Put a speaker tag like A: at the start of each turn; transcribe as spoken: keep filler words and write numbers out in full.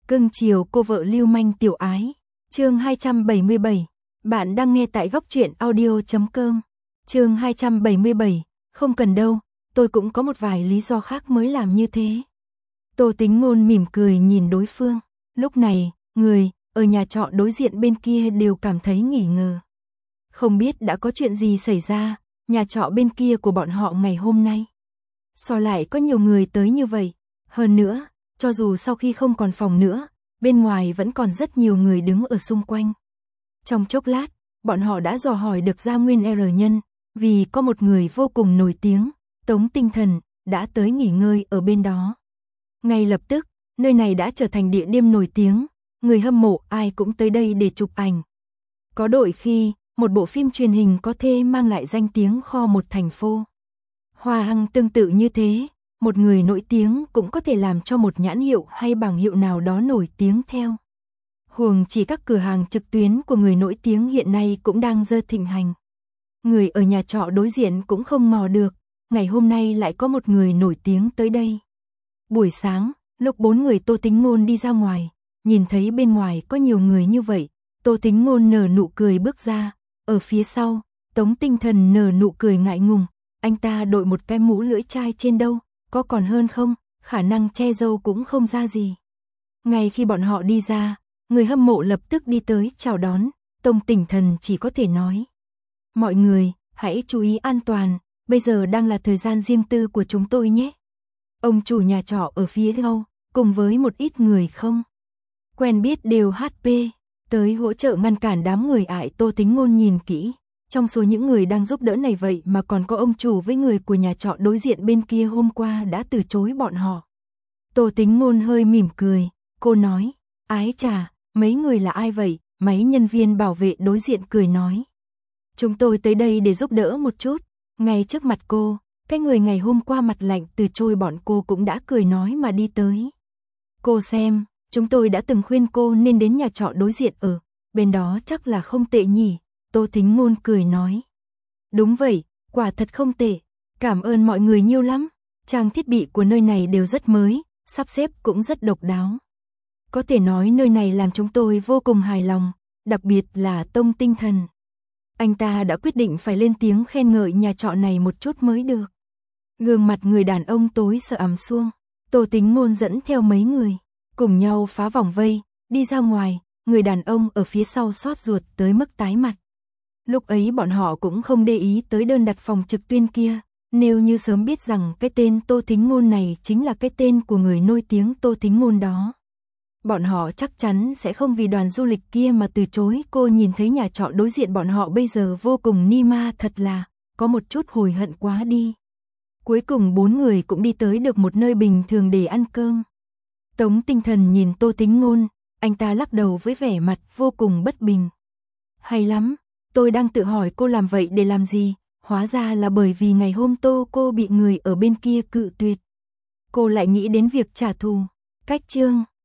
A: Cưng chiều cô vợ lưu manh tiểu ái. Chương hai trăm bảy mươi bảy. Bạn đang nghe tại góc truyện audio chấm com. Chương hai trăm bảy mươi bảy. Không cần đâu, tôi cũng có một vài lý do khác mới làm như thế. Tô Tính Ngôn mỉm cười nhìn đối phương. Lúc này, người ở nhà trọ đối diện bên kia đều cảm thấy nghi ngờ. Không biết đã có chuyện gì xảy ra, nhà trọ bên kia của bọn họ ngày hôm nay. Sao lại có nhiều người tới như vậy? Hơn nữa, cho dù sau khi không còn phòng nữa, bên ngoài vẫn còn rất nhiều người đứng ở xung quanh. Trong chốc lát, bọn họ đã dò hỏi được Gia Nguyên R Nhân, vì có một người vô cùng nổi tiếng, Tống Tinh Thần, đã tới nghỉ ngơi ở bên đó. Ngay lập tức, nơi này đã trở thành địa điểm nổi tiếng, người hâm mộ ai cũng tới đây để chụp ảnh. Có đôi khi, một bộ phim truyền hình có thể mang lại danh tiếng kho một thành phố. Hoa Hằng tương tự như thế, một người nổi tiếng cũng có thể làm cho một nhãn hiệu hay bảng hiệu nào đó nổi tiếng theo. Huống chỉ các cửa hàng trực tuyến của người nổi tiếng hiện nay cũng đang dơ thịnh hành. Người ở nhà trọ đối diện cũng không mò được, ngày hôm nay lại có một người nổi tiếng tới đây. Buổi sáng, lúc bốn người Tô Tính Ngôn đi ra ngoài, nhìn thấy bên ngoài có nhiều người như vậy, Tô Tính Ngôn nở nụ cười bước ra, ở phía sau, Tống Tinh Thần nở nụ cười ngại ngùng, anh ta đội một cái mũ lưỡi chai trên đâu, có còn hơn không, khả năng che râu cũng không ra gì. Ngay khi bọn họ đi ra, người hâm mộ lập tức đi tới chào đón, Tống Tinh Thần chỉ có thể nói. Mọi người, hãy chú ý an toàn, bây giờ đang là thời gian riêng tư của chúng tôi nhé. Ông chủ nhà trọ ở phía sau, cùng với một ít người không quen biết đều hát pê, tới hỗ trợ ngăn cản đám người ải. Tô Tính Ngôn nhìn kỹ, trong số những người đang giúp đỡ này vậy mà còn có ông chủ với người của nhà trọ đối diện bên kia hôm qua đã từ chối bọn họ. Tô Tính Ngôn hơi mỉm cười, cô nói, ái chà, mấy người là ai vậy? Mấy nhân viên bảo vệ đối diện cười nói. Chúng tôi tới đây để giúp đỡ một chút. Ngay trước mặt cô, cái người ngày hôm qua mặt lạnh từ chối bọn cô cũng đã cười nói mà đi tới. Cô xem, chúng tôi đã từng khuyên cô nên đến nhà trọ đối diện ở, bên đó chắc là không tệ nhỉ. Tô Tính Ngôn cười nói. Đúng vậy, quả thật không tệ, cảm ơn mọi người nhiều lắm. Trang thiết bị của nơi này đều rất mới, sắp xếp cũng rất độc đáo. Có thể nói nơi này làm chúng tôi vô cùng hài lòng, đặc biệt là Tống Tinh Thần. Anh ta đã quyết định phải lên tiếng khen ngợi nhà trọ này một chút mới được. Gương mặt người đàn ông tối sợ ằm xuông, Tô Tính Ngôn dẫn theo mấy người, cùng nhau phá vòng vây, đi ra ngoài, người đàn ông ở phía sau xót ruột tới mức tái mặt. Lúc ấy bọn họ cũng không để ý tới đơn đặt phòng trực tuyến kia, nếu như sớm biết rằng cái tên Tô Tính Ngôn này chính là cái tên của người nổi tiếng Tô Tính Ngôn đó. Bọn họ chắc chắn sẽ không vì đoàn du lịch kia mà từ chối. Cô nhìn thấy nhà trọ đối diện bọn họ bây giờ vô cùng ni ma, thật là có một chút hối hận quá đi. Cuối cùng bốn người cũng đi tới được một nơi bình thường để ăn cơm. Tống Tinh Thần nhìn Tô Tính Ngôn, anh ta lắc đầu với vẻ mặt vô cùng bất bình. Hay lắm, tôi đang tự hỏi cô làm vậy để làm gì, hóa ra là bởi vì ngày hôm tô cô bị người ở bên kia cự tuyệt. Cô lại nghĩ đến việc trả thù. Cách chương